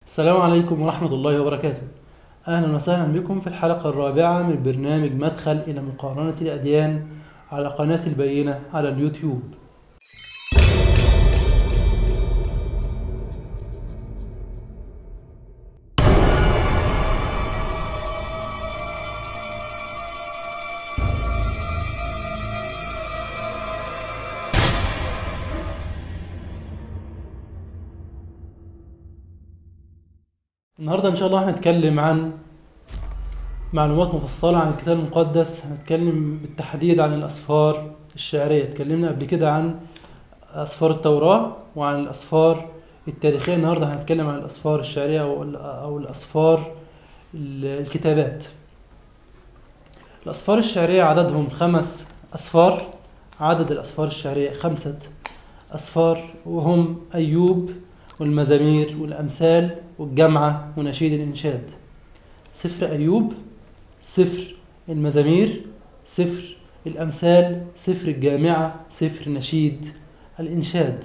السلام عليكم ورحمة الله وبركاته. أهلا وسهلا بكم في الحلقة الرابعة من برنامج مدخل إلى مقارنة الأديان على قناة البينة على اليوتيوب. النهاردة إن شاء الله هنتكلم عن معلومات مفصلة عن الكتاب المقدس. هنتكلم بالتحديد عن الأسفار الشعرية. اتكلمنا قبل كده عن أسفار التوراة وعن الأسفار التاريخية. النهاردة هنتكلم عن الأسفار الشعرية أو الأسفار الكتابات. الأسفار الشعرية عددهم 5 أسفار. عدد الأسفار الشعرية 5 أسفار، وهم أيوب والمزامير والأمثال والجامعة ونشيد الإنشاد. سفر أيوب، سفر المزامير، سفر الأمثال، سفر الجامعة، سفر نشيد الإنشاد.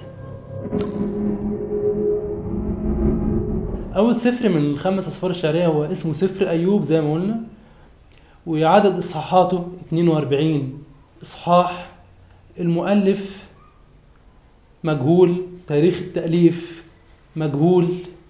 أول سفر من ال5 أسفار الشعرية هو اسمه سفر أيوب زي ما قلنا، وعدد إصحاحاته 42 إصحاح. المؤلف مجهول، تاريخ التأليف مجهول.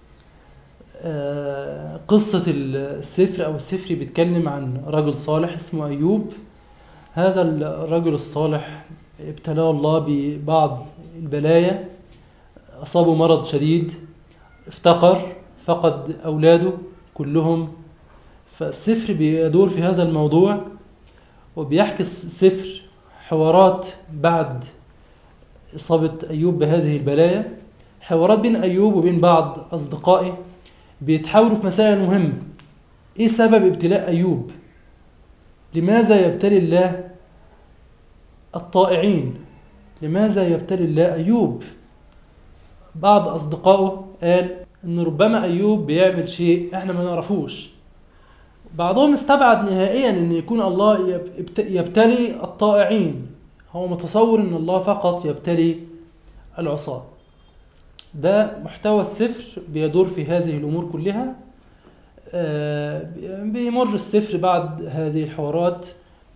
قصة السفر أو السفر بيتكلم عن رجل صالح اسمه أيوب. هذا الرجل الصالح ابتلاه الله ببعض البلايا، أصابه مرض شديد، افتقر، فقد أولاده كلهم. فالسفر بيدور في هذا الموضوع، وبيحكي السفر حوارات بعد إصابة أيوب بهذه البلايا، حوارات بين أيوب وبين بعض أصدقائه بيتحاوروا في مسائل مهمة. إيه سبب ابتلاء أيوب؟ لماذا يبتلي الله الطائعين؟ لماذا يبتلي الله أيوب؟ بعض أصدقائه قال إن ربما أيوب بيعمل شيء إحنا ما نعرفوش. بعضهم استبعد نهائيا إن يكون الله يبتلي الطائعين، هو متصور إن الله فقط يبتلي العصاة. ده محتوى السفر، بيدور في هذه الأمور كلها. بيمر السفر بعد هذه الحوارات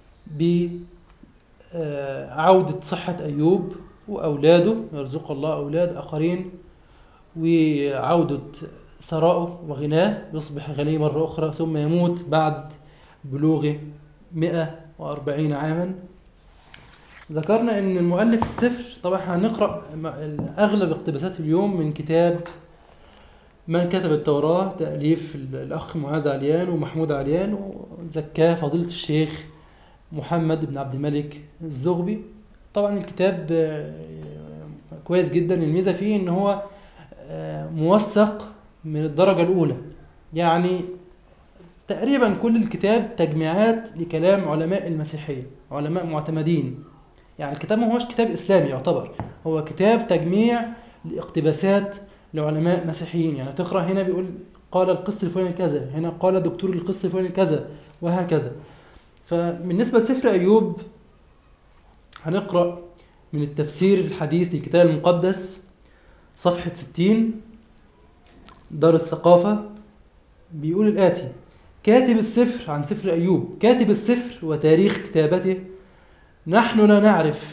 بعودة صحة أيوب وأولاده، يرزق الله أولاد آخرين، وعودة ثراءه وغناه، يصبح غني مرة أخرى، ثم يموت بعد بلوغه 140 عاما. ذكرنا ان المؤلف السفر، طبعا هنقرأ اغلب اقتباسات اليوم من كتاب من كتب التوراة، تأليف الاخ معاذ عليان ومحمود عليان، وزكاه فضيلة الشيخ محمد بن عبد الملك الزغبي. طبعا الكتاب كويس جدا. الميزة فيه ان هو موثق من الدرجة الاولى، يعني تقريبا كل الكتاب تجميعات لكلام علماء المسيحية، علماء معتمدين. يعني الكتاب ما هوش كتاب إسلامي يعتبر، هو كتاب تجميع لاقتباسات لعلماء مسيحيين. يعني تقرأ هنا بيقول قال القس الفلاني كذا، هنا قال دكتور القس الفلاني كذا، وهكذا. فبالنسبة لسفر أيوب هنقرأ من التفسير الحديث للكتاب المقدس صفحة 60 دار الثقافة. بيقول الآتي: كاتب السفر، عن سفر أيوب، كاتب السفر وتاريخ كتابته: نحن لا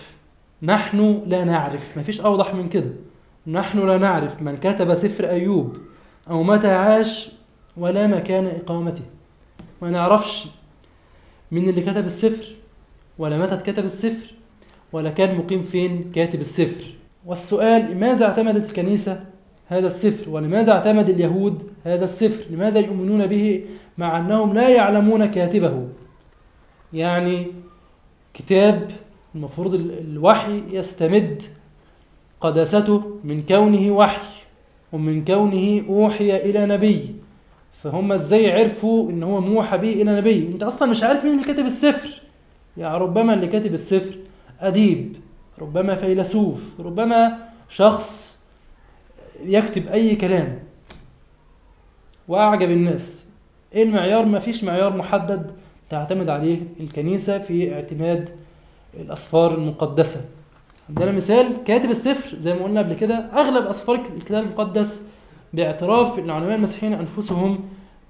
نعرف، مفيش أوضح من كده. نحن لا نعرف من كتب سفر أيوب أو متى عاش ولا مكان إقامته. ما نعرفش من اللي كتب السفر، ولا متى اتكتب السفر، ولا كان مقيم فين كاتب السفر. والسؤال: لماذا اعتمدت الكنيسة هذا السفر؟ ولماذا اعتمد اليهود هذا السفر؟ لماذا يؤمنون به مع أنهم لا يعلمون كاتبه؟ يعني كتاب المفروض الوحي يستمد قداسته من كونه وحي ومن كونه أوحي إلى نبي، فهم ازاي عرفوا ان هو موحى به إلى نبي؟ انت اصلا مش عارف مين اللي كاتب السفر. يعني ربما اللي كاتب السفر أديب، ربما فيلسوف، ربما شخص يكتب أي كلام وأعجب الناس. إيه المعيار؟ ما فيش معيار محدد تعتمد عليه الكنيسة في اعتماد الأسفار المقدسة. عندنا مثال كاتب السفر زي ما قلنا قبل كده، أغلب أسفار الكتاب المقدس باعتراف العلماء المسيحيين أنفسهم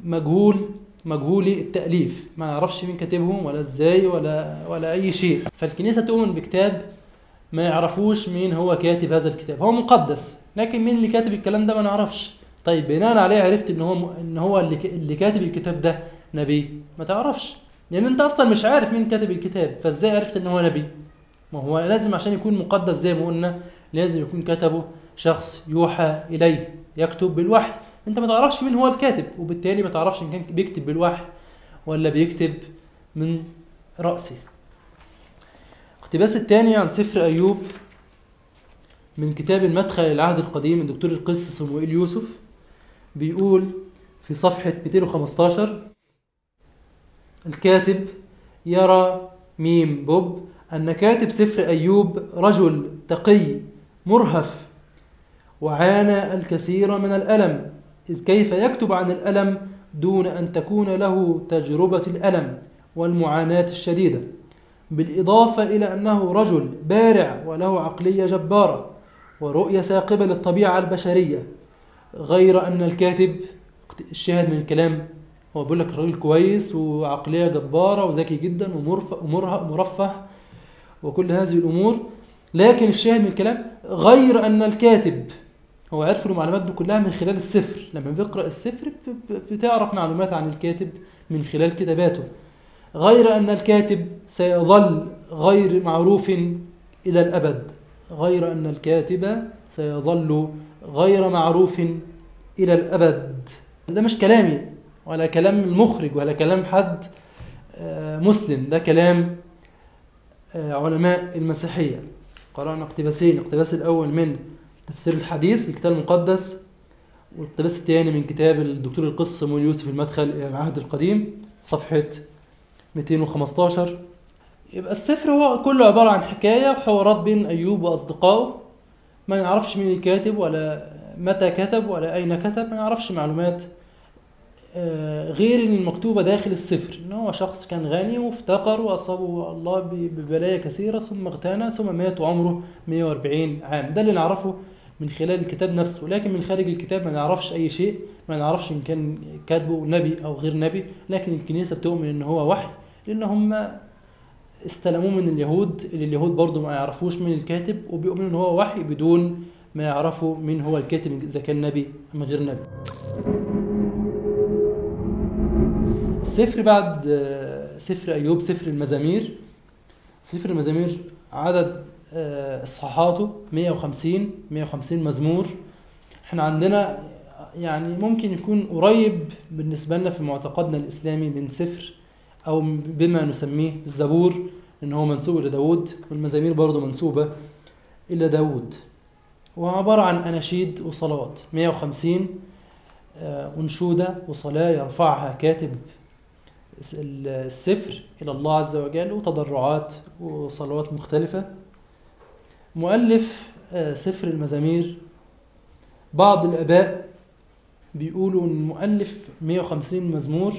مجهولي التأليف، ما نعرفش مين كاتبهم ولا ازاي ولا أي شيء. فالكنيسة تؤمن بكتاب ما يعرفوش مين هو كاتب هذا الكتاب، هو مقدس لكن مين اللي كاتب الكلام ده ما نعرفش. طيب بناء عليه عرفت ان هو اللي كاتب الكتاب ده نبي؟ ما تعرفش، لان انت اصلا مش عارف مين كاتب الكتاب، فازاي عرفت ان هو نبي؟ ما هو لازم عشان يكون مقدس زي ما قلنا لازم يكون كتبه شخص يوحى اليه يكتب بالوحي. انت ما تعرفش مين هو الكاتب، وبالتالي ما تعرفش ان كان بيكتب بالوحي ولا بيكتب من رأسه. اقتباس الثاني عن سفر أيوب من كتاب المدخل للعهد القديم من دكتور القس صموئيل يوسف، بيقول في صفحة 215: الكاتب يرى ميم بوب أن كاتب سفر أيوب رجل تقي مرهف وعانى الكثير من الألم، إذ كيف يكتب عن الألم دون أن تكون له تجربة الألم والمعاناة الشديدة، بالإضافة إلى أنه رجل بارع وله عقلية جبارة ورؤية ثاقبة للطبيعة البشرية، غير أن الكاتب الشاهد من الكلام هو بيقول لك راجل كويس وعقلية جبارة وذكي جدا ومرفه وكل هذه الأمور، لكن الشاهد من الكلام غير أن الكاتب هو عرف المعلومات دي كلها من خلال السفر. لما بيقرأ السفر بتعرف معلومات عن الكاتب من خلال كتاباته. غير أن الكاتب سيظل غير معروف إلى الأبد، غير أن الكاتب سيظل غير معروف إلى الأبد. ده مش كلامي ولا كلام المخرج ولا كلام حد مسلم، ده كلام علماء المسيحية. قرأنا اقتباسين، الاقتباس الأول من تفسير الحديث الكتاب المقدس، والاقتباس الثاني من كتاب الدكتور القس صموئيل يوسف المدخل إلى العهد القديم صفحة 215. يبقى السفر هو كله عبارة عن حكاية وحوارات بين أيوب وأصدقائه، ما نعرفش مين الكاتب ولا متى كتب ولا أين كتب، ما نعرفش معلومات غير ان المكتوبة داخل السفر ان هو شخص كان غني وافتقر واصابه الله ببلايا كثيرة ثم اغتنى ثم مات وعمره 140 عام. ده اللي نعرفه من خلال الكتاب نفسه، لكن من خارج الكتاب ما نعرفش اي شيء، ما نعرفش ان كان كاتبه نبي او غير نبي. لكن الكنيسة بتؤمن ان هو وحي لان هم استلموه من اليهود، اللي اليهود برضو ما يعرفوش من الكاتب، وبيؤمنوا ان هو وحي بدون ما يعرفوا من هو الكاتب اذا كان نبي ام غير نبي. السفر بعد سفر أيوب سفر المزامير. سفر المزامير عدد إصحاحاته 150 مزمور. احنا عندنا يعني ممكن يكون قريب بالنسبة لنا في معتقدنا الإسلامي من سفر أو بما نسميه الزبور، إن هو منسوب إلى داود، والمزامير برضو منسوبة إلى داود، وهو عبارة عن أناشيد وصلوات. 150 أنشودة وصلاة يرفعها كاتب السفر إلى الله عز وجل، وتضرعات وصلوات مختلفة. مؤلف سفر المزامير بعض الآباء بيقولوا أن مؤلف 150 مزمور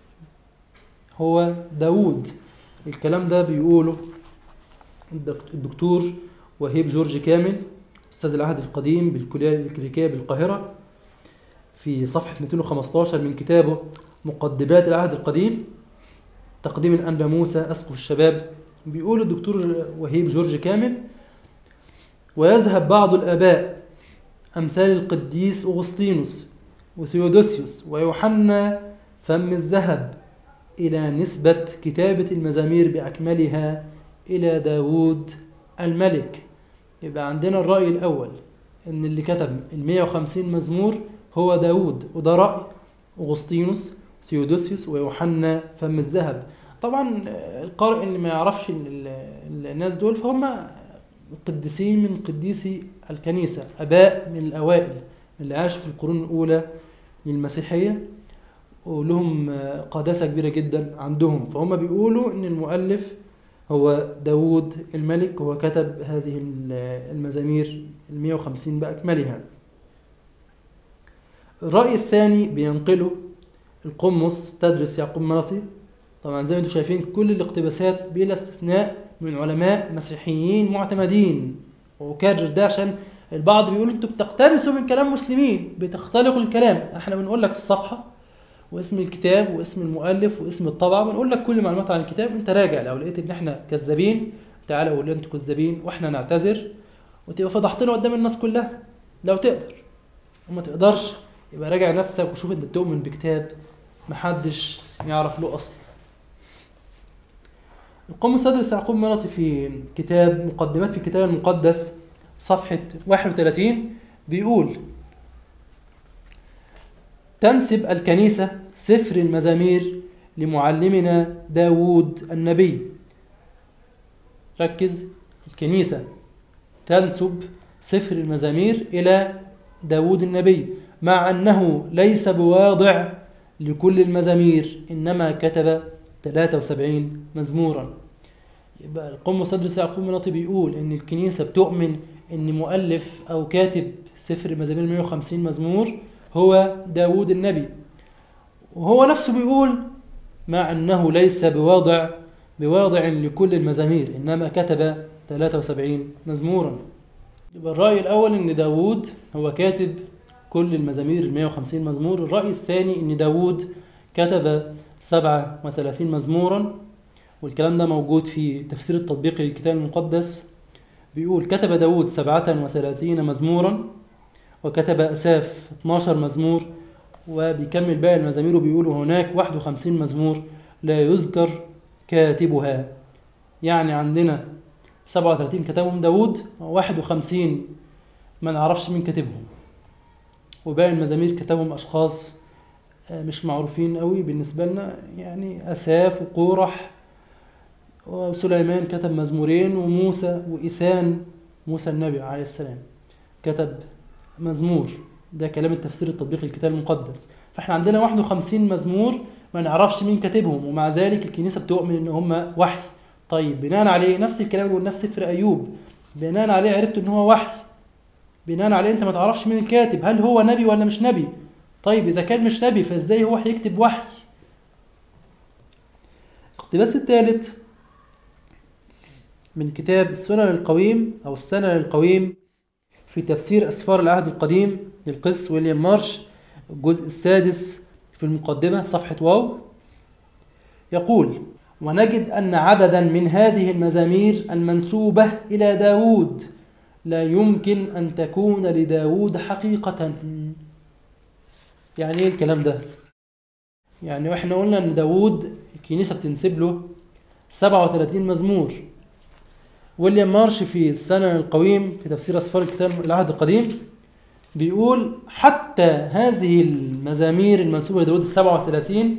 هو داود. الكلام ده بيقوله الدكتور وهيب جورج كامل أستاذ العهد القديم بالكلية الكليريكية بالقاهرة في صفحة 215 من كتابه مقدمات العهد القديم تقديم الأنبا موسى أسقف الشباب. بيقول الدكتور وهيب جورج كامل: ويذهب بعض الآباء أمثال القديس أغسطينوس وثيودوسيوس ويوحنا فم الذهب إلى نسبة كتابة المزامير بأكملها إلى داود الملك. يبقى عندنا الرأي الأول إن اللي كتب 150 مزمور هو داود، وده رأي أغسطينوس ثيودوسيوس ويوحنا فم الذهب. طبعا القارئ اللي ما يعرفش الناس دول فهم قديسين من قديسي الكنيسة، أباء من الأوائل اللي عاشوا في القرون الأولى للمسيحية ولهم قداسة كبيرة جدا عندهم، فهم بيقولوا إن المؤلف هو داود الملك، وهو كتب هذه المزامير 150 بأكملها. الرأي الثاني بينقله القمص تدرس يعقوب مناطي. طبعا زي ما انتم شايفين كل الاقتباسات بلا استثناء من علماء مسيحيين معتمدين، وأكرر ده عشان البعض بيقول انتوا بتقتبسوا من كلام مسلمين، بتختلقوا الكلام. احنا بنقول لك الصفحة واسم الكتاب واسم المؤلف واسم الطبعة، بنقول لك كل المعلومات عن الكتاب. انت راجع، لو لقيت ان احنا كذابين تعالى قول لي انتوا كذابين واحنا نعتذر، وتبقى فضحتنا قدام الناس كلها لو تقدر. وما تقدرش يبقى راجع نفسك وشوف انت بتؤمن بكتاب محدش يعرف له اصل. القمص السادس يعقوب مرطي في كتاب مقدمات في الكتاب المقدس صفحة 31 بيقول: تنسب الكنيسة سفر المزامير لمعلمنا داود النبي. ركز، الكنيسة تنسب سفر المزامير إلى داود النبي، مع أنه ليس بواضع لكل المزامير، إنما كتب 73 مزمورا. يبقى القمص السادس يعقوب مرطي بيقول إن الكنيسة بتؤمن إن مؤلف أو كاتب سفر المزامير 150 مزمور هو داود النبي، وهو نفسه بيقول مع أنه ليس بواضع لكل المزامير، إنما كتب 73 مزمورا. يبقى الرأي الأول إن داود هو كاتب كل المزامير 150 مزمور. الرأي الثاني إن داود كتب 37 مزمورا، والكلام ده موجود في تفسير التطبيقي للكتاب المقدس. بيقول: كتب داود 37 مزمورا، وكتب أساف 12 مزمور، وبيكمل باقي المزامير وبيقول: هناك 51 مزمور لا يذكر كاتبها. يعني عندنا 37 كتبهم داود، 51 ما نعرفش مين كاتبهم، وباقي المزامير كتبهم أشخاص مش معروفين قوي بالنسبة لنا، يعني أساف وقورح، وسليمان كتب مزمورين، وموسى وإيثان موسى النبي عليه السلام كتب مزمور. ده كلام التفسير التطبيقي للكتاب المقدس. فاحنا عندنا 51 مزمور ما نعرفش مين كاتبهم، ومع ذلك الكنيسة بتؤمن ان هم وحي. طيب بناء عليه نفس الكلام اللي قلناه في سفر أيوب، بناء عليه عرفت ان هو وحي، بناء عليه انت ما تعرفش مين الكاتب، هل هو نبي ولا مش نبي؟ طيب اذا كان مش نبي فازاي هو هيكتب وحي؟ الاقتباس الثالث من كتاب السنن القويم أو السنن القويم في تفسير أسفار العهد القديم للقس ويليام مارش، الجزء السادس في المقدمة صفحة واو، يقول: ونجد أن عددا من هذه المزامير المنسوبة إلى داود لا يمكن أن تكون لداود حقيقة. يعني إيه الكلام ده؟ يعني إحنا قلنا أن داود الكنيسة بتنسب له 37 مزمور. ويليام مارش في السنن القويم في تفسير أسفار الكتاب العهد القديم بيقول: حتى هذه المزامير المنسوبة لداود 37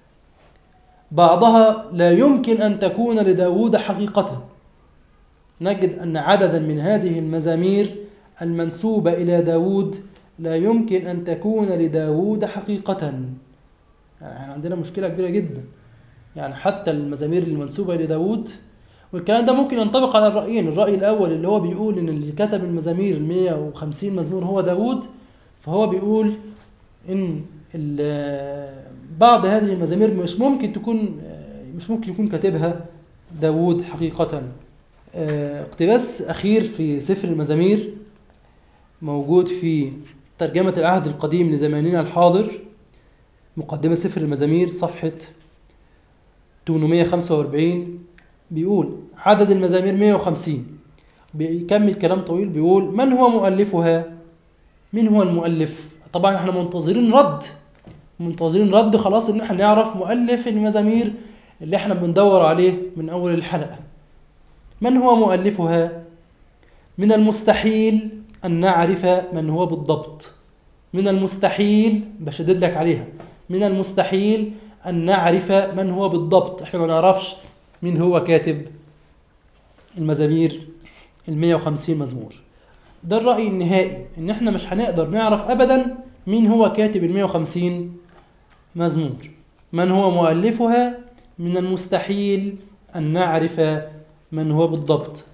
بعضها لا يمكن أن تكون لداود حقيقة. نجد أن عددا من هذه المزامير المنسوبة إلى داود لا يمكن أن تكون لداود حقيقة. يعني عندنا مشكلة كبيرة جدا، يعني حتى المزامير المنسوبة لداود. والكلام ده ممكن ينطبق على الرأيين. الرأي الأول اللي هو بيقول إن اللي كتب المزامير 150 مزمور هو داود، فهو بيقول إن بعض هذه المزامير مش ممكن يكون كاتبها داود حقيقة. اقتباس أخير في سفر المزامير موجود في ترجمة العهد القديم لزماننا الحاضر، مقدمة سفر المزامير صفحة 845. بيقول: عدد المزامير 150. بيكمل كلام طويل بيقول: من هو مؤلفها؟ من هو المؤلف؟ طبعا احنا منتظرين رد خلاص ان احنا نعرف مؤلف المزامير اللي احنا بندور عليه من اول الحلقة. من هو مؤلفها؟ من المستحيل ان نعرف من هو بالضبط. من المستحيل، بشدد لك عليها، من المستحيل ان نعرف من هو بالضبط. احنا ما نعرفش مين هو كاتب المزامير 150 مزمور. ده الرأي النهائي، ان احنا مش هنقدر نعرف ابدا مين هو كاتب 150 مزمور. من هو مؤلفها؟ من المستحيل ان نعرف من هو بالضبط.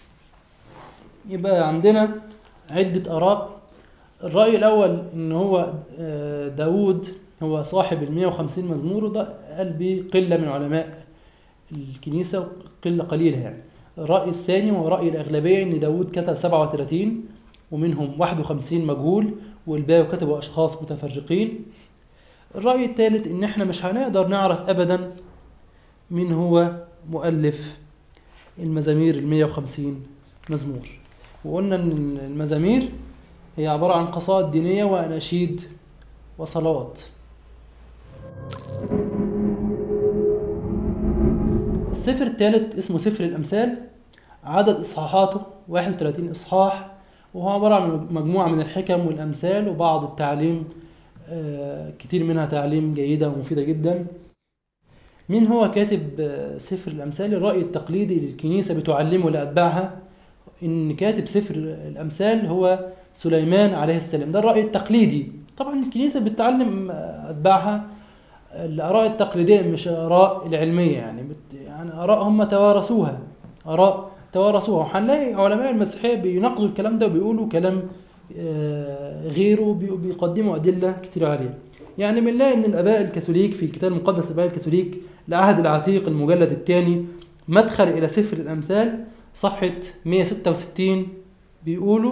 يبقى عندنا عدة آراء. الرأي الأول ان هو داود هو صاحب 150 مزمور، وده قال به قلة من علماء الكنيسة، قلة قليلة يعني. الرأي الثاني هو رأي الأغلبية، إن داود كتب 37 ومنهم 51 مجهول والباقي كتبوا أشخاص متفرقين. الرأي الثالث إن إحنا مش هنقدر نعرف أبدا مين هو مؤلف المزامير 150 مزمور. وقلنا إن المزامير هي عبارة عن قصائد دينية وأناشيد وصلوات. السفر الثالث اسمه سفر الأمثال، عدد إصحاحاته 31 إصحاح، وهو عبارة عن مجموعة من الحكم والأمثال وبعض التعليم، كتير منها تعليم جيدة ومفيدة جدا. مين هو كاتب سفر الأمثال؟ الرأي التقليدي للكنيسة بتعلمه لأتباعها إن كاتب سفر الأمثال هو سليمان عليه السلام. ده الرأي التقليدي. طبعا الكنيسة بتعلم أتباعها الآراء التقليدية مش آراء العلمية، يعني آراء هم توارثوها، آراء توارثوها. وهنلاقي علماء المسيحية بيناقضوا الكلام ده وبيقولوا كلام غيره، بيقدموا أدلة كتير عليه. يعني بنلاقي إن الآباء الكاثوليك في الكتاب المقدس، الآباء الكاثوليك العهد العتيق المجلد الثاني مدخل إلى سفر الأمثال صفحة 166 بيقولوا: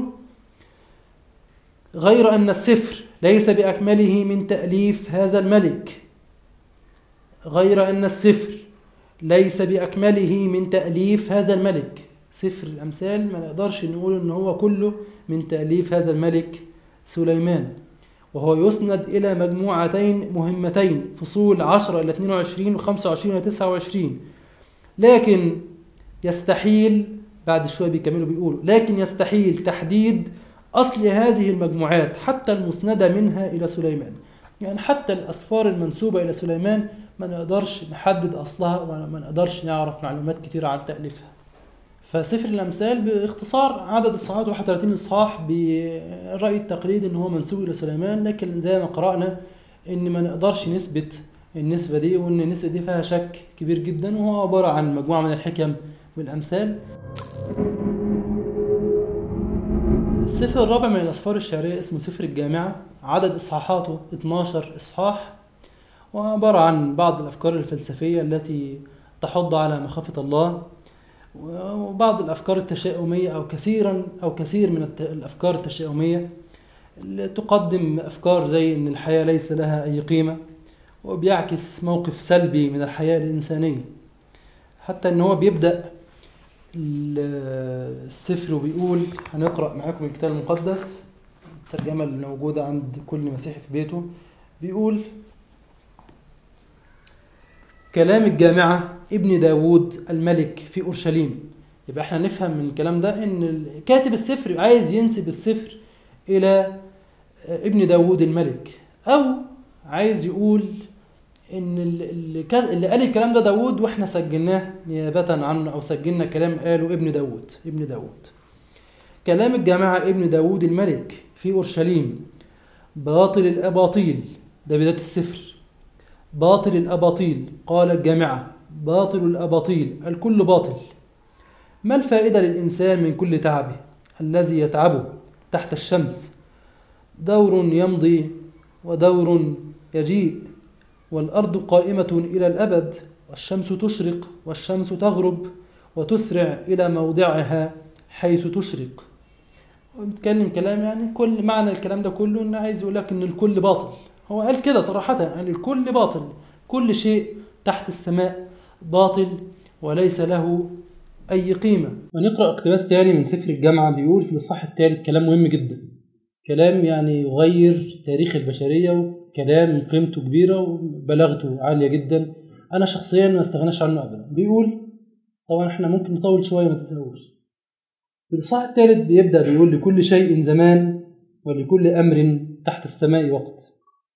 غير أن السفر ليس بأكمله من تأليف هذا الملك. غير أن السفر ليس بأكمله من تأليف هذا الملك. سفر الأمثال ما نقدرش نقول إن هو كله من تأليف هذا الملك سليمان، وهو يسند إلى مجموعتين مهمتين، فصول 10 إلى 22 و25 إلى 29. لكن يستحيل، بعد شوية بيكملوا بيقولوا: لكن يستحيل تحديد أصل هذه المجموعات حتى المسندة منها إلى سليمان. يعني حتى الأسفار المنسوبة إلى سليمان ما نقدرش نحدد أصلها وما نقدرش نعرف معلومات كتيرة عن تأليفها. فسفر الأمثال باختصار عدد إصحاحات 31 إصحاح، بالرأي التقليدي إن هو منسوب إلى سليمان، لكن زي ما قرأنا إن ما نقدرش نثبت النسبة دي، وإن النسبة دي فيها شك كبير جدا، وهو عبارة عن مجموعة من الحكم والأمثال. السفر الرابع من الأسفار الشعرية اسمه سفر الجامعة، عدد إصحاحاته 12 إصحاح، وعبارة عن بعض الأفكار الفلسفية التي تحض على مخافة الله، وبعض الأفكار التشاؤمية أو كثير من الأفكار التشاؤمية اللي تقدم أفكار زي إن الحياة ليس لها أي قيمة، وبيعكس موقف سلبي من الحياة الإنسانية. حتى إن هو بيبدأ السفر وبيقول، هنقرأ معاكم الكتاب المقدس الترجمة اللي موجودة عند كل مسيحي في بيته. بيقول: كلام الجامعة ابن داود الملك في أورشليم. يبقى احنا نفهم من الكلام ده ان كاتب السفر عايز ينسب السفر الى ابن داود الملك، او عايز يقول ان اللي قال الكلام ده داود واحنا سجلناه نيابة عنه، او سجلنا كلام قاله ابن داود. كلام الجامعة ابن داود الملك في أورشليم: باطل الأباطيل. ده بداية السفر: باطل الأباطيل قال الجامعة، باطل الأباطيل، الكل باطل. ما الفائدة للإنسان من كل تعبه الذي يتعبه تحت الشمس؟ دور يمضي ودور يجيء، والأرض قائمة إلى الأبد، والشمس تشرق والشمس تغرب وتسرع إلى موضعها حيث تشرق. وبتكلم كلام يعني كل معنى الكلام ده كله إنه عايز يقول لك إن الكل باطل. هو قال كده صراحة، قال الكل باطل، كل شيء تحت السماء باطل وليس له أي قيمة. ونقرأ اقتباس تاني من سفر الجامعة بيقول في الإصحاح الثالث كلام مهم جدا، كلام يعني يغير تاريخ البشرية، وكلام قيمته كبيرة وبلاغته عالية جدا، أنا شخصيا ما استغناش عنه أبدا. بيقول، طبعا احنا ممكن نطول شوية ما تزهوش. في الإصحاح الثالث بيبدأ بيقول: لكل شيء زمان ولكل أمر تحت السماء وقت،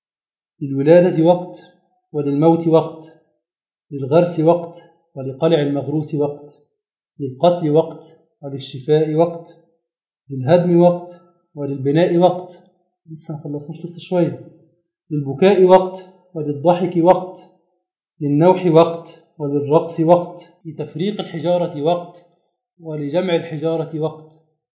للولادة وقت وللموت وقت، للغرس وقت ولقلع المغروس وقت، للقتل وقت وللشفاء وقت، للهدم وقت وللبناء وقت. لسه ما خلصناش، لسه شوية. للبكاء وقت وللضحك وقت، للنوح وقت وللرقص وقت، لتفريق الحجارة وقت ولجمع الحجارة وقت،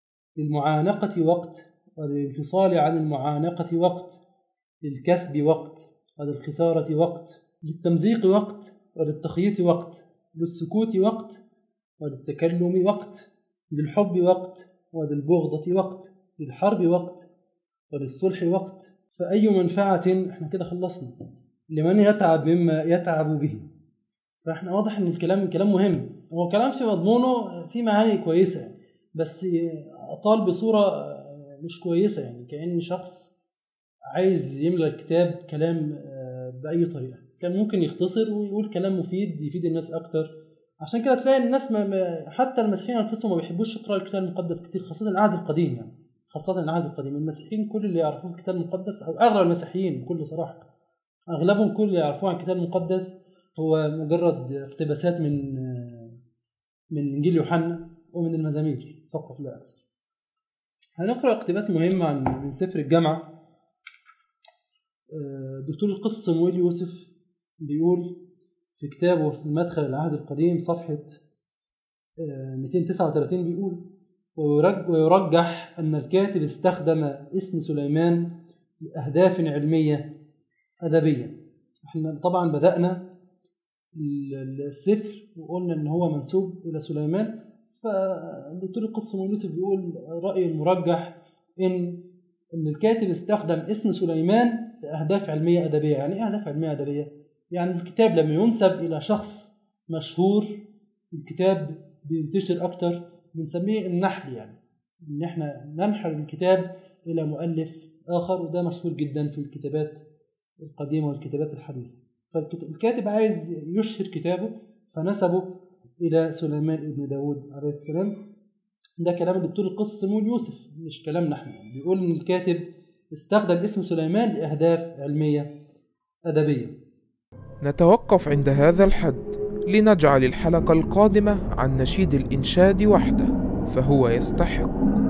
للمعانقة وقت وللانفصال عن المعانقة وقت، للكسب وقت وللخسارة وقت، للتمزيق وقت وللتخييط وقت، للسكوت وقت وللتكلم وقت، للحب وقت وللبغضة وقت، للحرب وقت وللصلح وقت، فأي منفعة، احنا كده خلصنا، لمن يتعب مما يتعب به. فاحنا واضح ان الكلام كلام مهم، هو كلام في مضمونه في معاني كويسة، بس أطال بصورة مش كويسة، يعني كأن شخص عايز يملى الكتاب كلام بأي طريقة. كان ممكن يختصر ويقول كلام مفيد يفيد الناس أكتر. عشان كده تلاقي الناس حتى المسيحيين أنفسهم ما بيحبوش يقرأوا الكتاب المقدس كتير، خاصة العهد القديم. يعني خاصة العهد القديم المسيحيين كل اللي يعرفوه الكتاب المقدس، أو أغلب المسيحيين بكل صراحة أغلبهم كل اللي يعرفوه عن الكتاب المقدس هو مجرد اقتباسات من إنجيل يوحنا ومن المزامير فقط لا أكثر. هنقرأ اقتباس مهم من سفر الجامعة. دكتور القس صموئيل يوسف بيقول في كتابه المدخل العهد القديم صفحة 239 بيقول: ويرجح أن الكاتب استخدم اسم سليمان لأهداف علمية أدبية. احنا طبعا بدأنا السفر وقلنا أن هو منسوب إلى سليمان، فالدكتور القس صموئيل يوسف بيقول رأي المرجح إن الكاتب استخدم اسم سليمان لأهداف علمية أدبية. يعني إيه أهداف علمية أدبية؟ يعني الكتاب لما ينسب إلى شخص مشهور الكتاب بينتشر أكتر، بنسميه النحل، يعني إن إحنا ننحل الكتاب إلى مؤلف آخر، وده مشهور جدا في الكتابات القديمة والكتابات الحديثة. فالكاتب عايز يشهر كتابه فنسبه إلى سليمان ابن داود عليه السلام. ده كلام الدكتور القس صموئيل يوسف مش كلامنا احنا، يعني بيقول إن الكاتب استخدم اسم سليمان لأهداف علمية أدبية. نتوقف عند هذا الحد لنجعل الحلقة القادمة عن نشيد الإنشاد وحده، فهو يستحق.